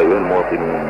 أيها المواطنون،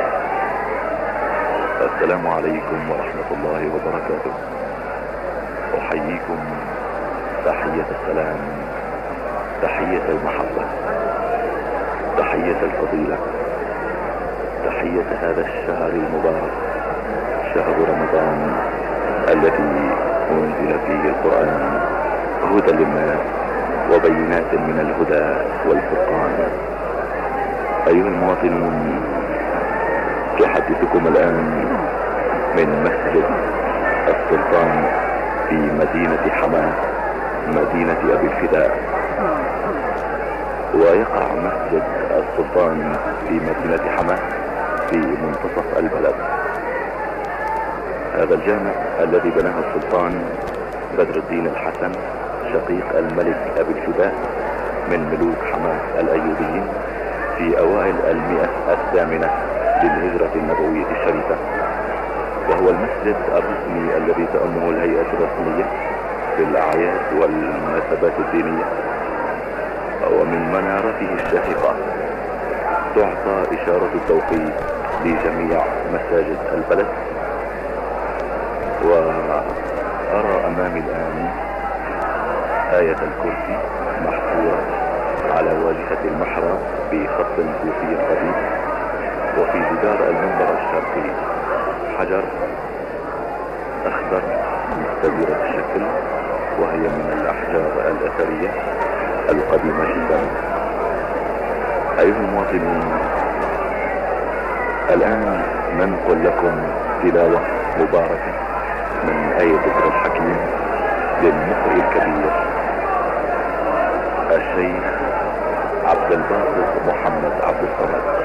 السلام عليكم ورحمة الله وبركاته. أحييكم تحية السلام، تحية المحبة، تحية الفضيلة، تحية هذا الشهر المبارك، شهر رمضان الذي أنزل فيه القرآن هدى للناس وبينات من الهدى والفرقان. أيها المواطنون، تحدثكم الآن من مسجد السلطان في مدينة حماة، مدينة أبي الفداء. ويقع مسجد السلطان في مدينة حماة في منتصف البلد. هذا الجامع الذي بناه السلطان بدر الدين الحسن شقيق الملك أبي الفداء من ملوك حماة الأيوبيين في أوائل 108 للهجرة النبوية الشريفة، وهو المسجد الرسمي الذي تأمه الهيئة الرسمية في الأعياد والمناسبات الدينية. ومن منارته الشاهقة تعطى إشارة التوقيت لجميع مساجد البلد. وأرى أمامي الآن آية الكرسي محفورة على واجهة المحراب بخط كوفي قديم، وفي جدار المنبر الشرقي حجر أخضر مستديرة الشكل، وهي من الأحجار الأثرية القديمة جدا. أيها المواطنون، الآن ننقل لكم تلاوة مباركة من آية ذكر الحكيم للمقرئ الكبير الشيخ عبد الباسط محمد عبد الصمد.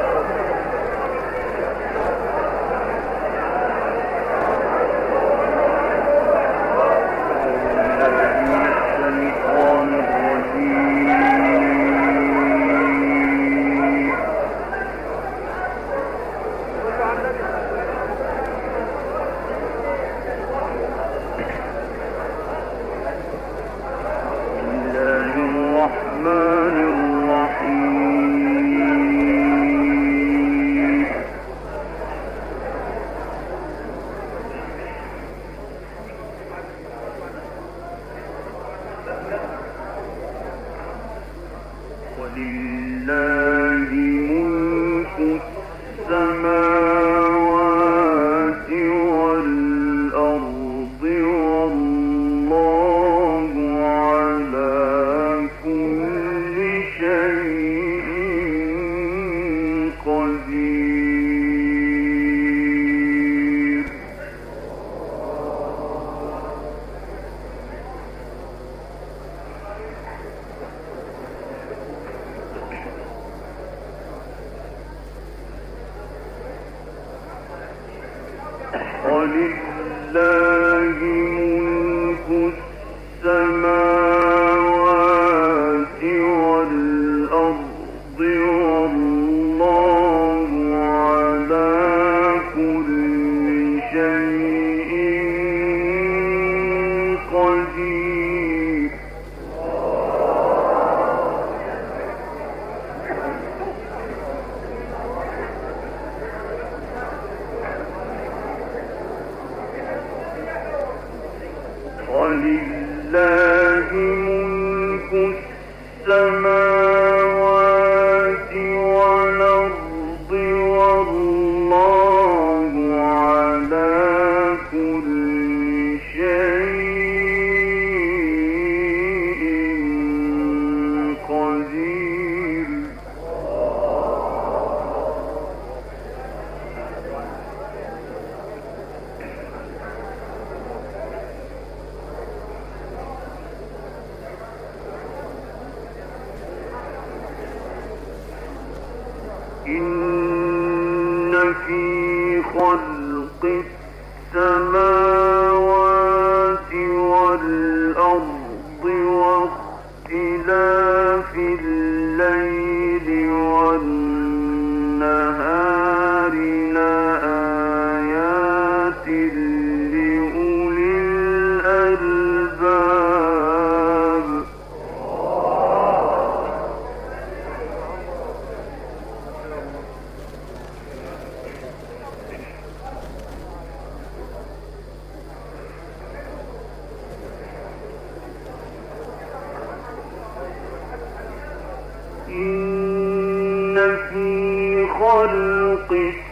إن في خلق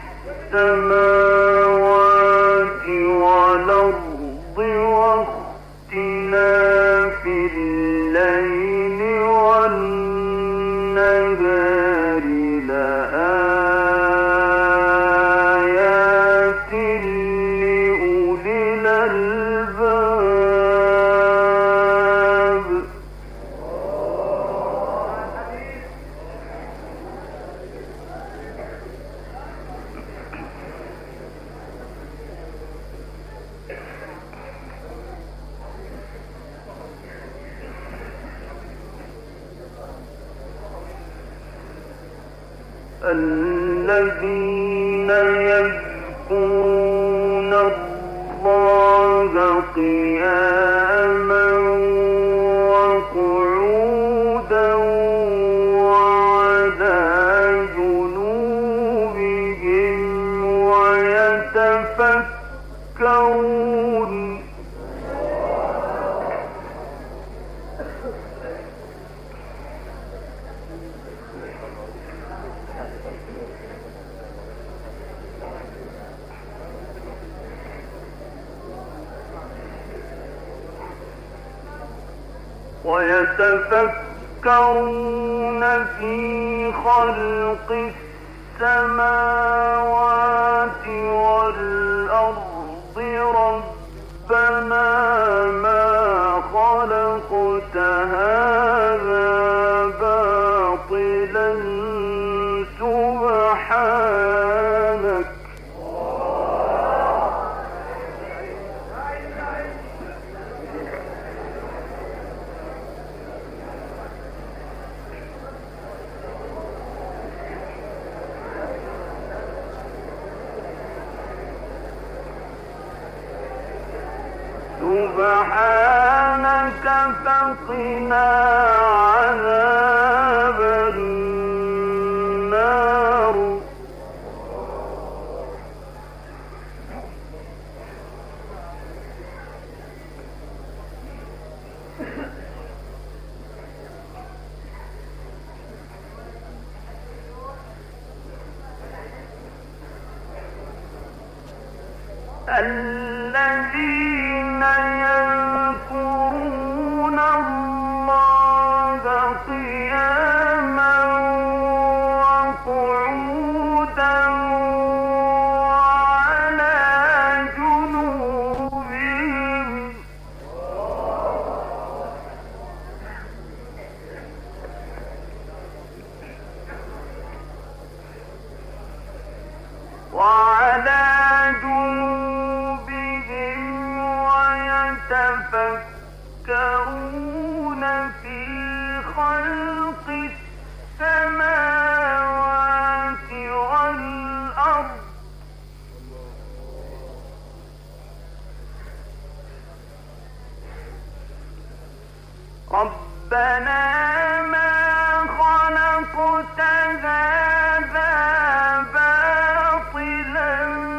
السماوات والأرض واختلاف الليل والنهار لآيات لأولي الألباب. الذين يذكرون الله قياما وقعودا وعلى جنوبهم ويتفكرون. ويتفكرون في خلق السماوات والأرض ربنا ما خلقت هذا باطلا سبحانك فقنا عذاب النار. الذين يذكرون الله قياما وقعودا وعلى جنوبهم ويتفكرون في خلق السماوات والأرض ربنا ما خلقت هذا باطلا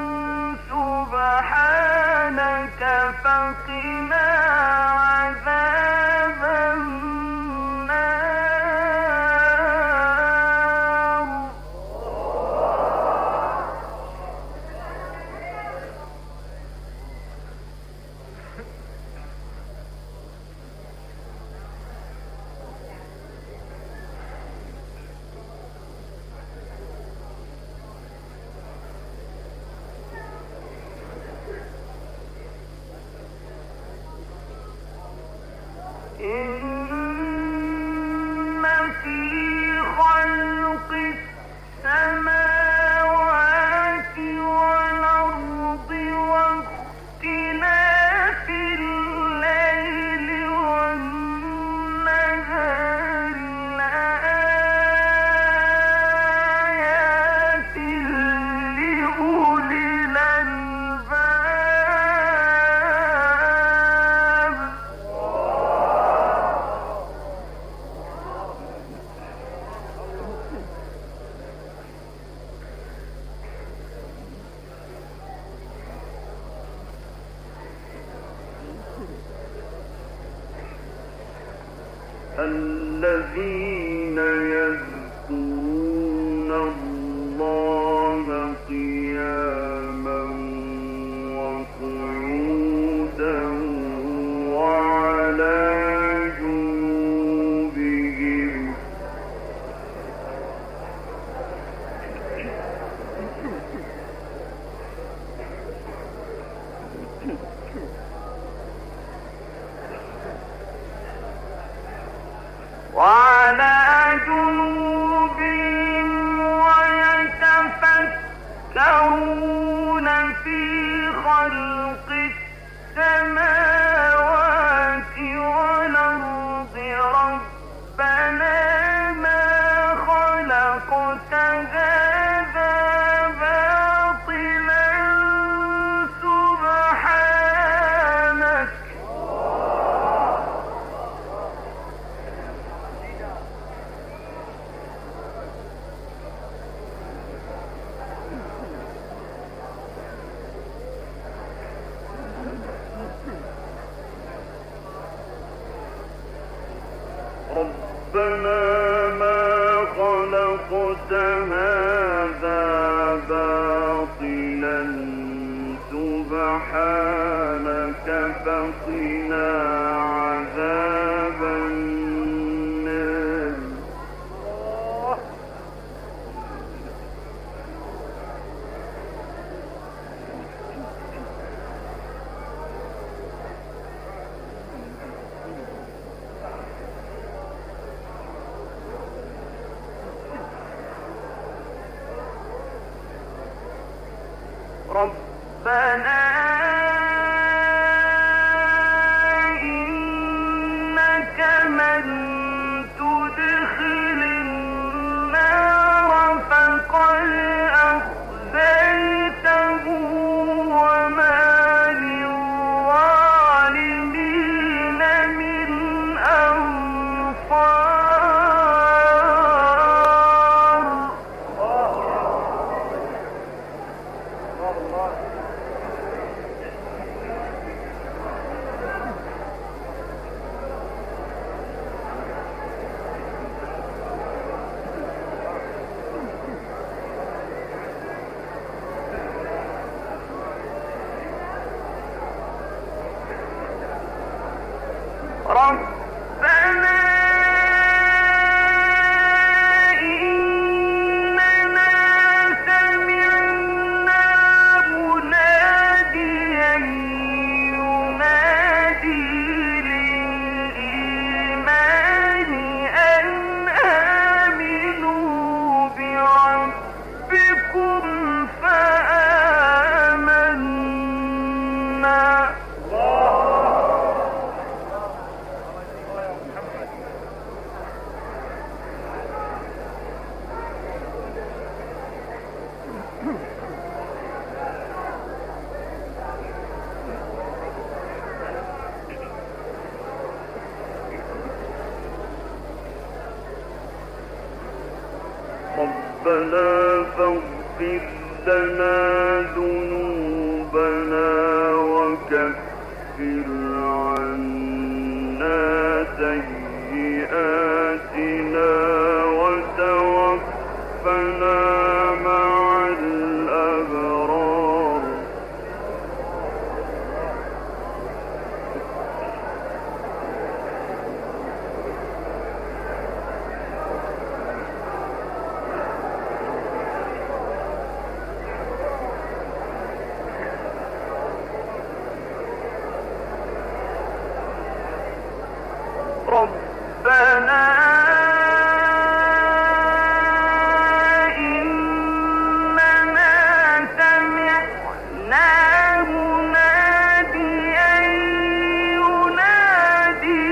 سبحانك فقنا عذاب النار. إن في خلق السماوات والأرض واختلاف الليل والنهار لآيات لأولي الألباب. الذين يذكرون على جنوبهم ويتفكرون في خلق السماوات والأرض ربنا ما خلقت هذا باطلا سبحانك ربنا ما خلقت هذا باطلا سبحانك فقنا عذاب النار ربنا إنك من تدخل النار فقد أخزيته وما للظالمين من أنصار ربنا إننا سمعنا مناديا ينادي للإيمان أن آمنوا بربكم فآمنا ربنا فاغفر لنا ذنوبنا وكفر عنا سيئاتنا وتوفنا مع الأبرار ربنا إننا سمعنا مناديا ينادي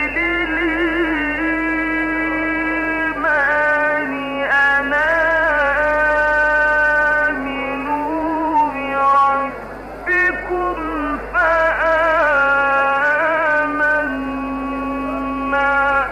للإيمان أن آمنوا بربكم فآمنا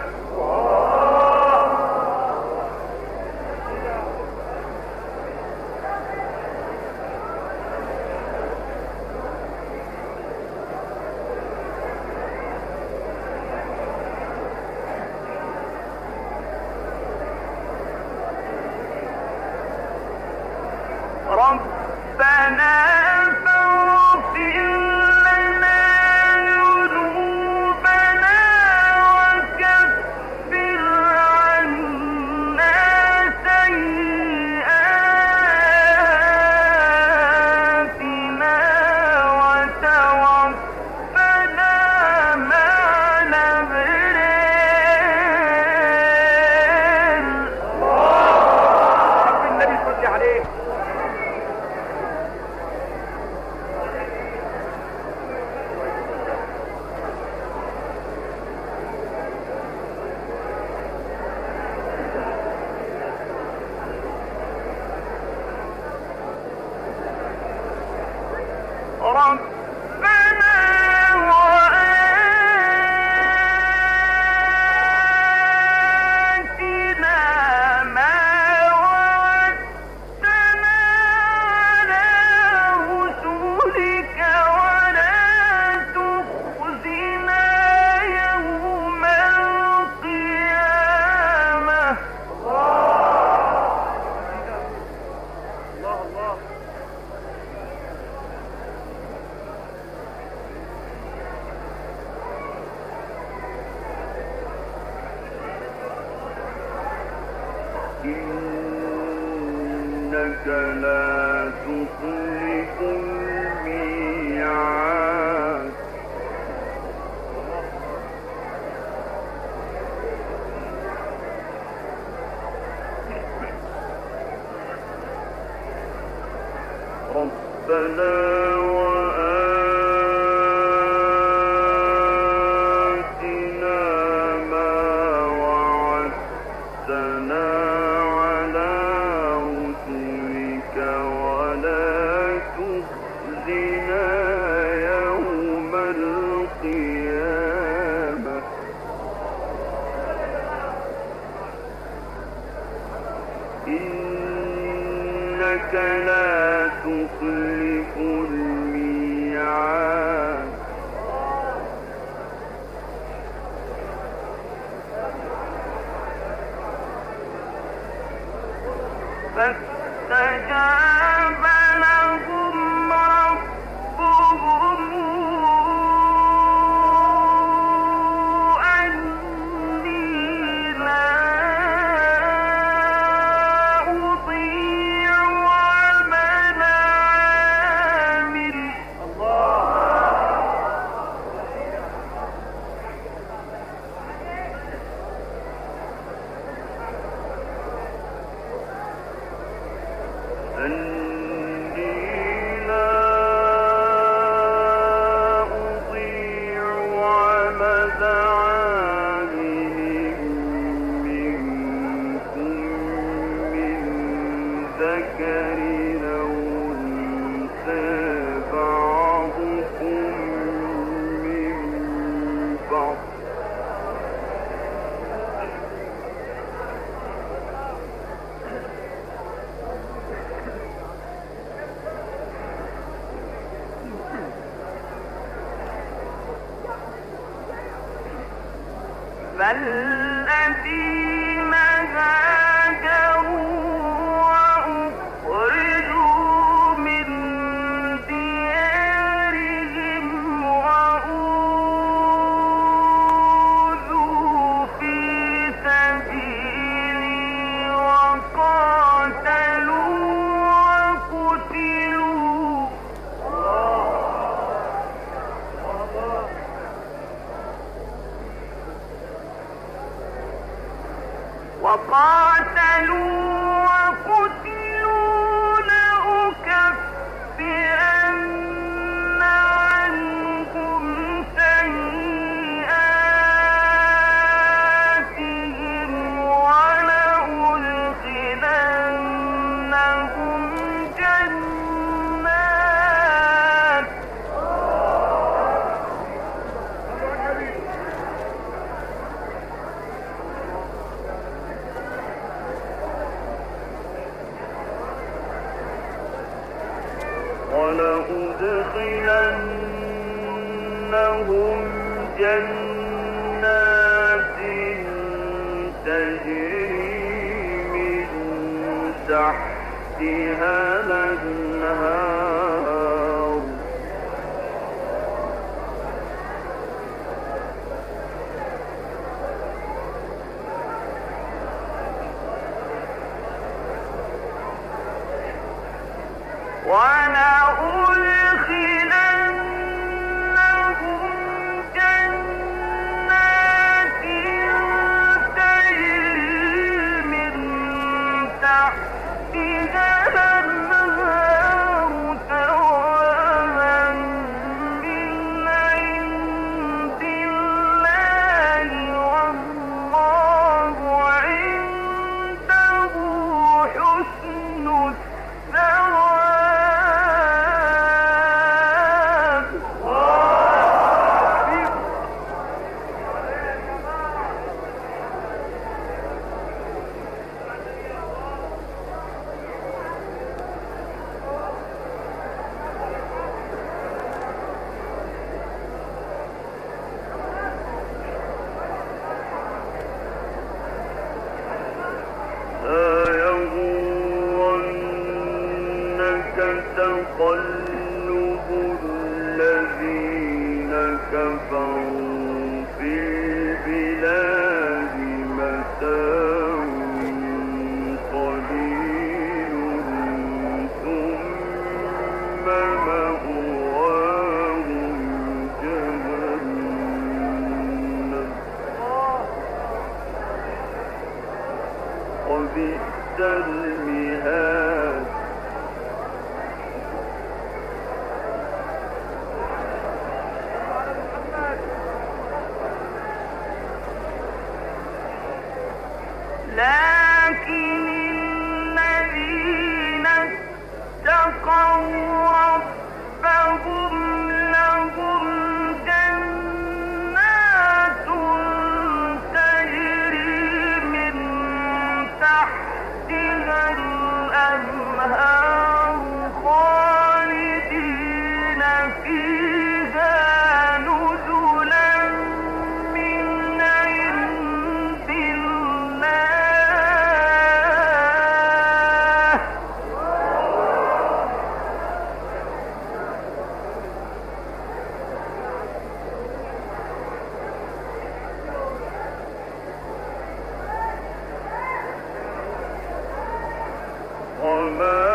ربنا فاغفر لنا ذنوبنا وكفر عنا سيئاتنا وتوفنا مع الأبرار إنك لا تخلف الميعاد ربنا وآتنا ما وعدتنا على رسلك ولا تخزنا يوم القيامة إنك لا تخلف الميعاد فاستجاب لهم ربهم أني لا أضيع عمل عامل أني لا أضيع عمل عامل منكم من ذكر أو أنثى بعضكم من بعض فالذين هاجروا وأخرجوا من ديارهم وأوذوا في سبيلي وقاتلوا وقتلوا لأكفرن عنهم سيئاتهم ولأدخلنهم جنات تجري من تحتها الأنهار ولأدخلنهم جنات تجري من تحتها الأنهار ثوابا من عند الله والله عنده حسن الثواب وبئس المهاد لكن الذين اتقوا ربهم لهم جنات تجري من تحتها الأنهار خالدين فيها نزلا من عند الله وما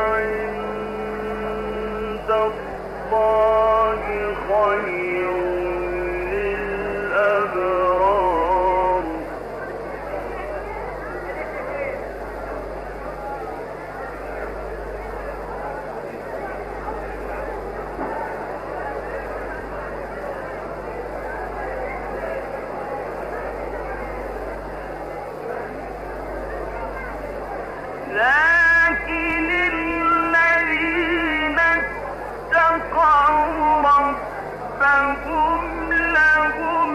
عند الله خير للأبرار لكن الذين اتقوا ربهم لهم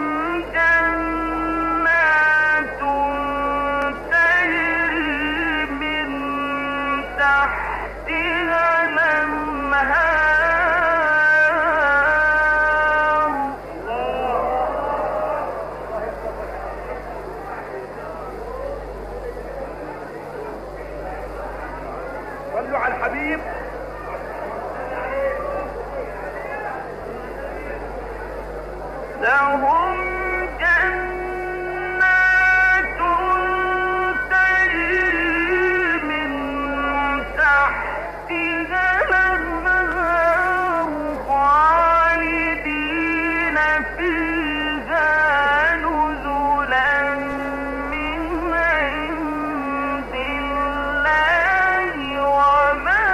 جنات تجري من تحتها الأنهار صلوا على الحبيب. لهم جنات تجري من تحتها الأنهار خالدين فيها نزلا من عند الله وما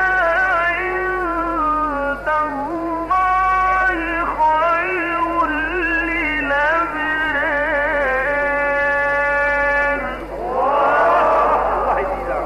عند الله خير للأبرار الله يزيدك.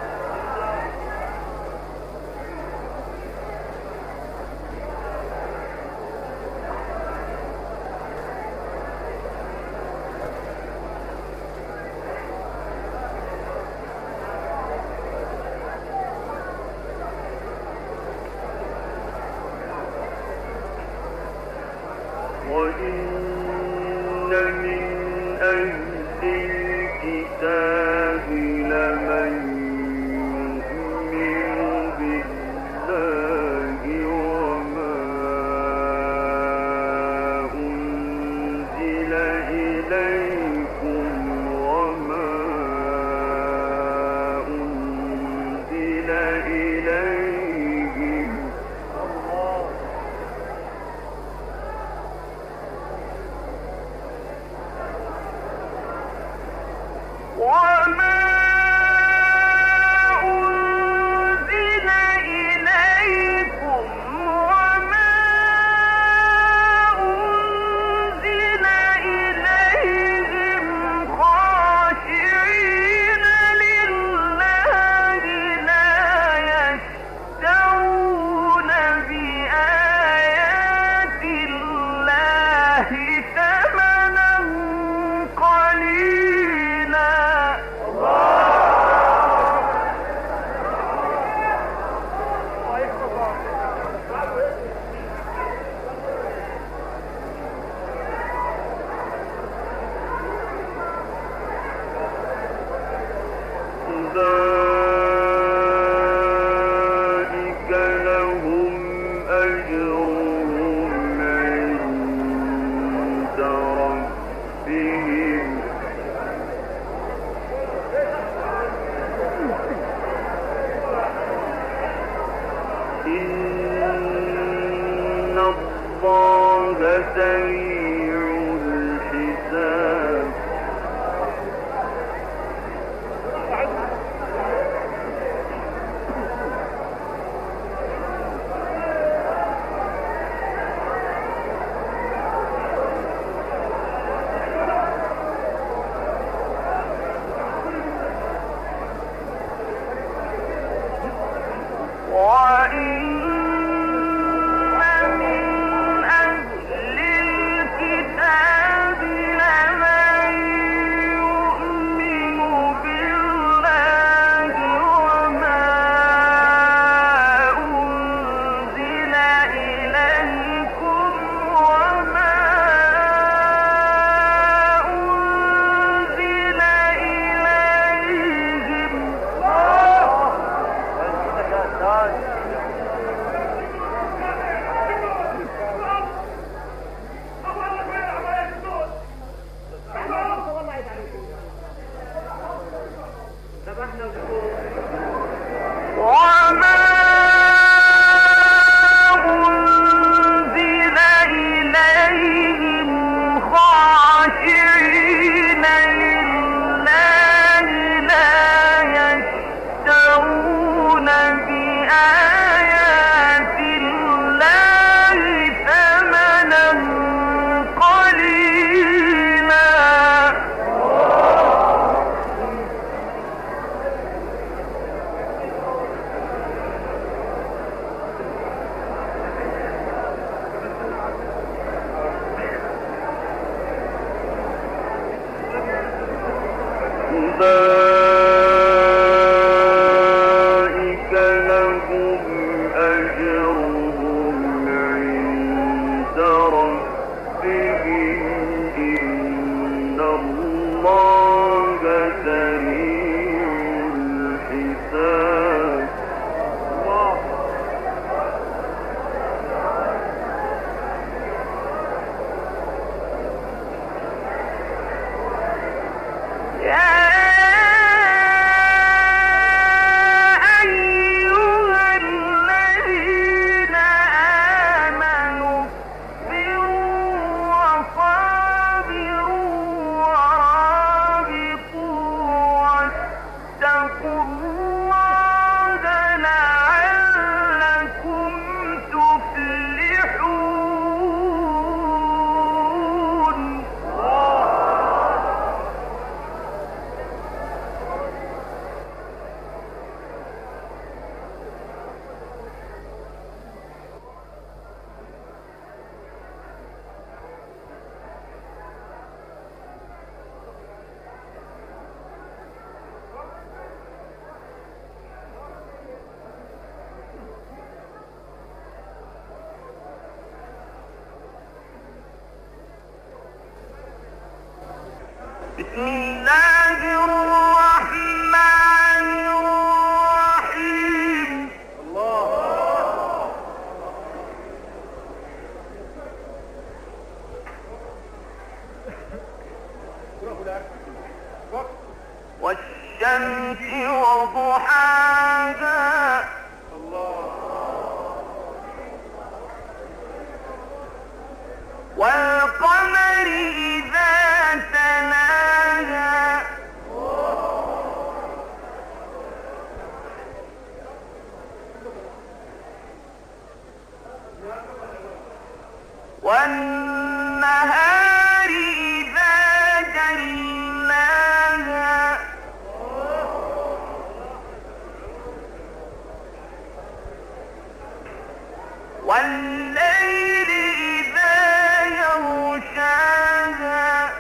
وإن من أهل الكتاب لمن يؤمن بالله وما أنزل إليكم وما أنزل إليهم وما أنزل إليكم وما أنزل إليهم خاشعين لله لا يشترون بآيات الله ثمنا قليلا أولئك لهم أجرهم عند ربهم إن الله سريع الحساب الله الرحمن الرحيم والشمس وضحاها والقمر إذا تلاها والنهار إذا جلاها والليل إذا يغشاها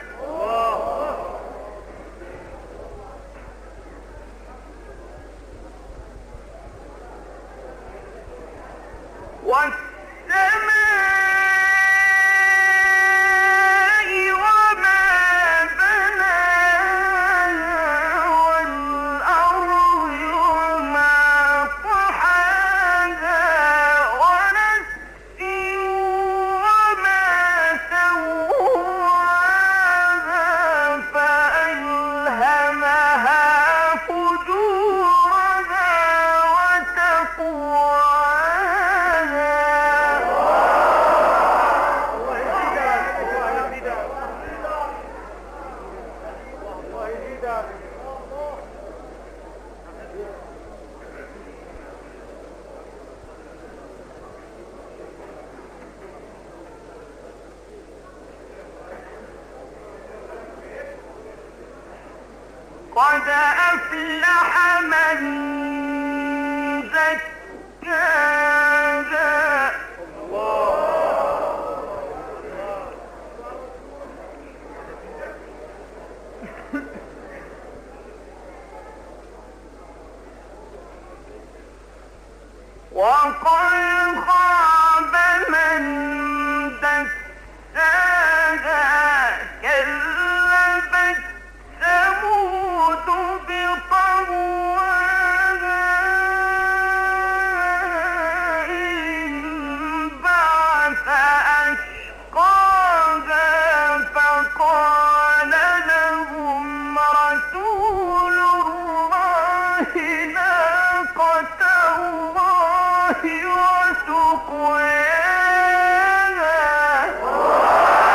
والسماء وما بناها والأرض وما طحاها ونفس وما سواها فألهمها فجورها وتقواها قد أفلح من زكاها وقد خاب من دساها كذبت ثمود بطغواها إذ انبعث أشقاها فقال لهم رسول الله ناقة الله وسقياها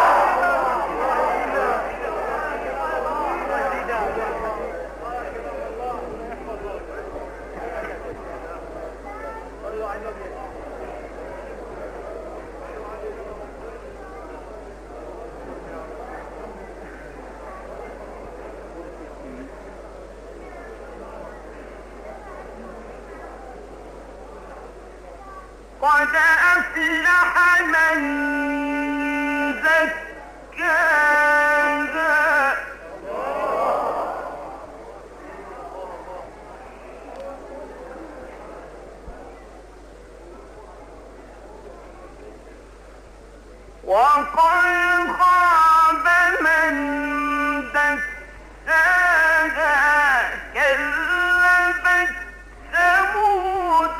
قد أفلح من زكاها وقد خاب من دساها كذبت ثمود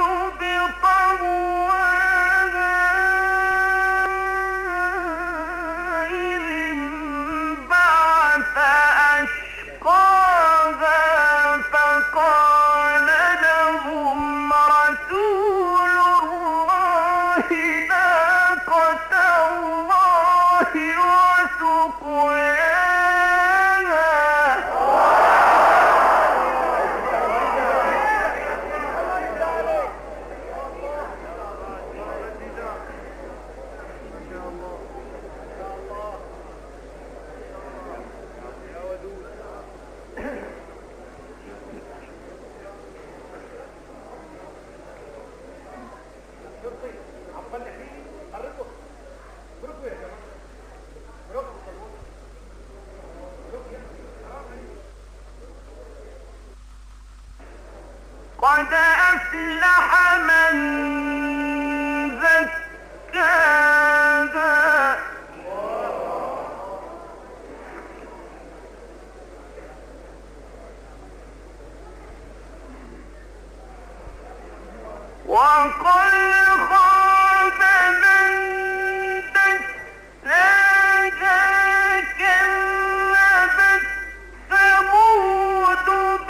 بطغواها إذ انبعث أشقاها فقال لهم رسول الله ناقة الله قد أفلح من زكاها وقد خاب من دساها كذبت ثمود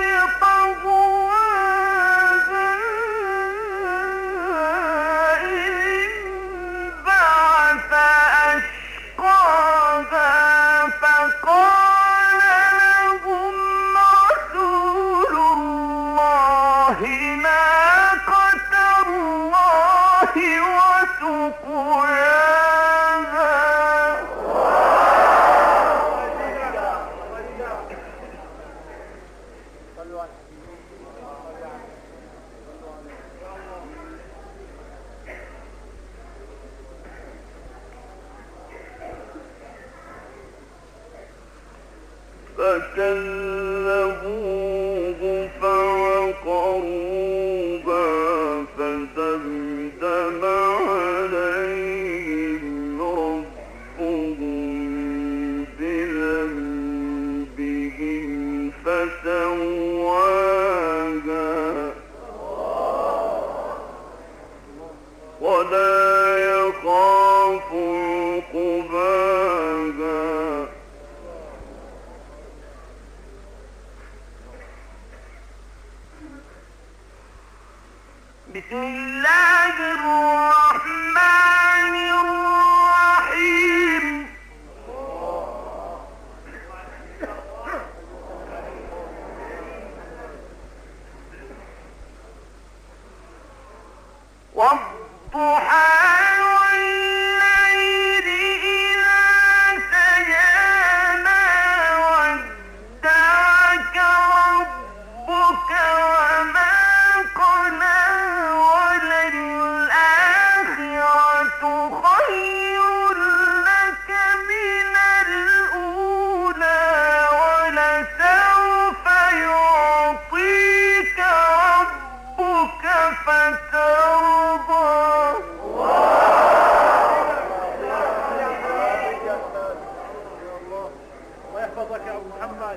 بطغواها إذ انبعث أشقاها فقال لهم رسول الله ناقة الله وسقياها. فكذبوه فعقروها فدمدم عليهم ربهم بذنبهم فسواها ولا يخاف عقباها. بسم الله الرحمن الرحيم. والضحى والليل إذا سجى ما ودعك ربك وما قلى وللآخرة خير لك من الأولى ولسوف يعطيك ربك فترضى. الله يحفظك يا أبو محمد.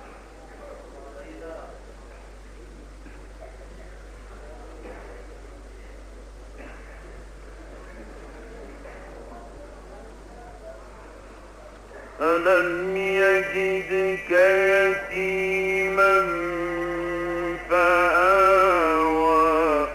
ألم يجدك يتيما فآوى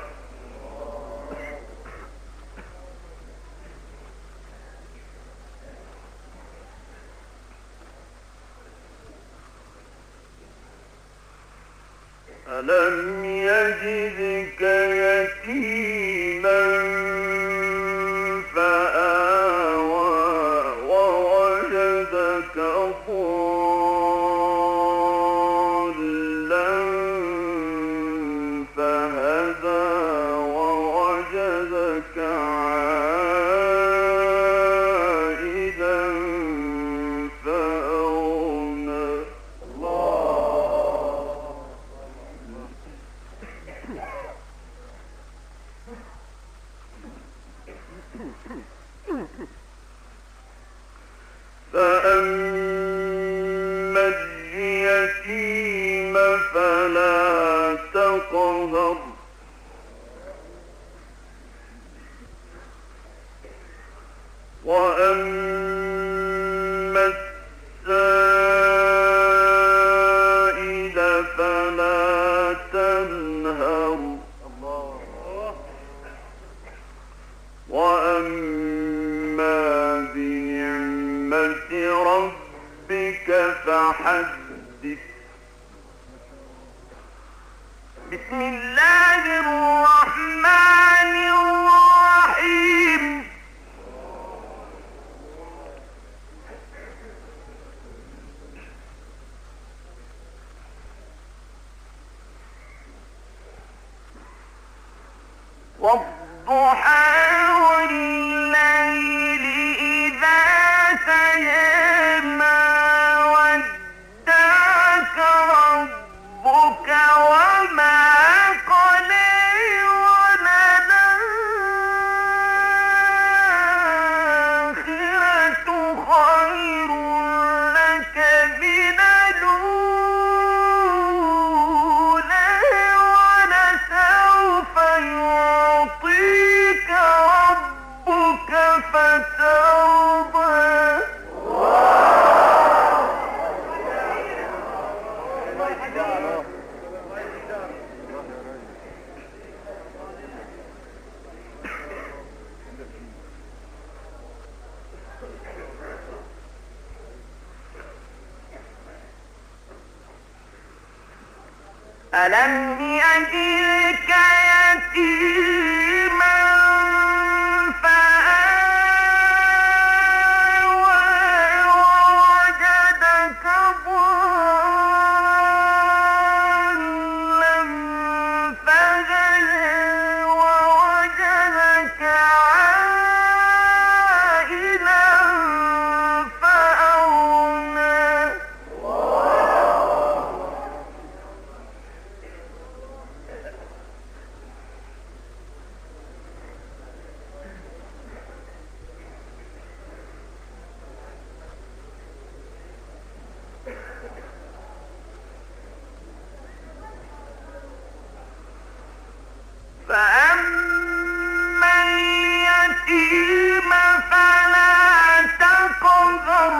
ألم يجدك يتيما فآوى ووجدك ضالا فهدى ووجدك عائلا فأغنى. فأما اليتيم فلا تقهر وأما السائل فلا تنهر وأما بنعمة ربك فحدث. بسم الله الرحمن الرحيم. والضحى والليل إذا سجى ما ودعك ربك وما قلى وللآخرة خير لك من الأولى ولسوف يعطيك ألم يجدك يتيما فآوى ووجدك ضالا فهدى ووجدك عائلا فأغنى فأما اليتيم فلا تقهر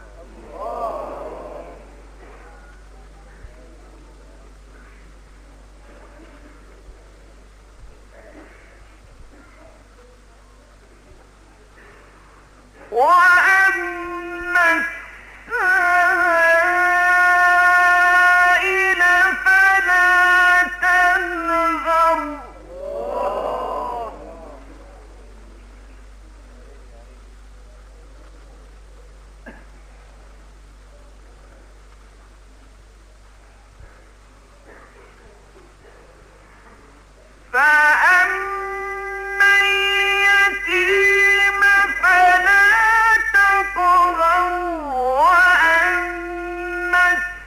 وأما السائل فلا تنهر فأما اليتيم فلا تقهر وأما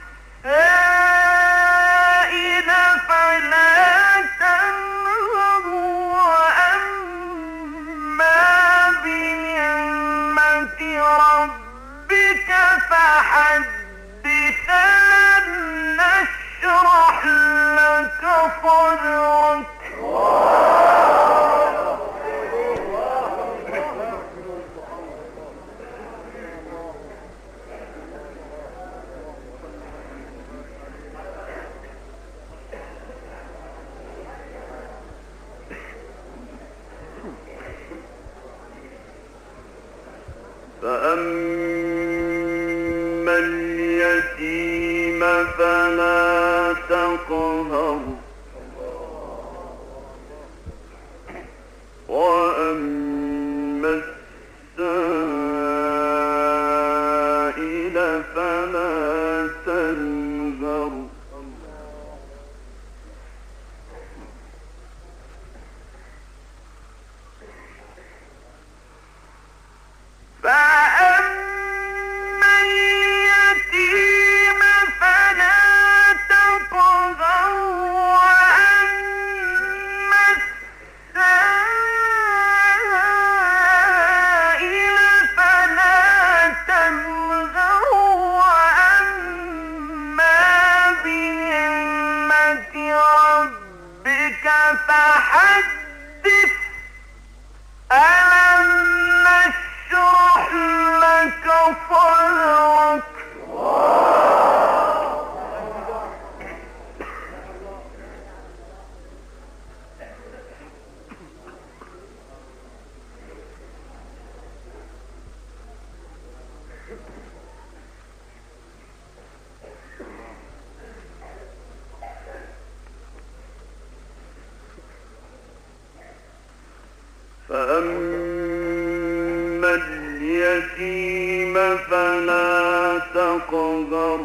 السائل فلا تنهر وأما بنعمة ربك فحدث ألم نشرح لك صدرك فأما اليتيم فلا تقهر وأما السائل فلا تنهر فأما اليتيم فلا تقهر وأما السائل فلا تنهر وأما بنعمة ربك فحدث ألم نشرح لك صدرك فأما اليتيم فلا تقهر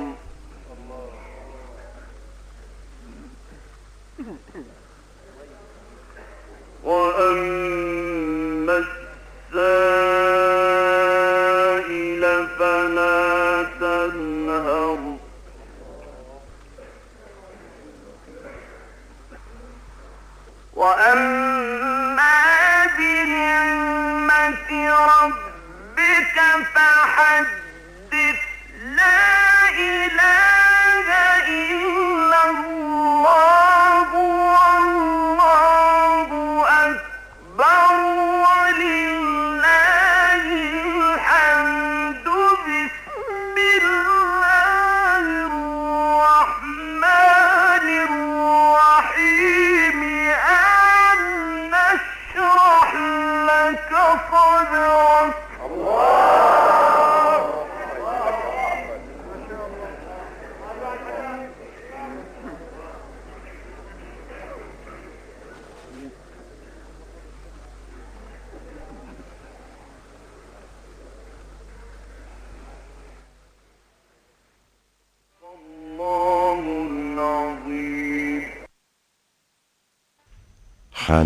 وأما السائل فلا تنهر وأما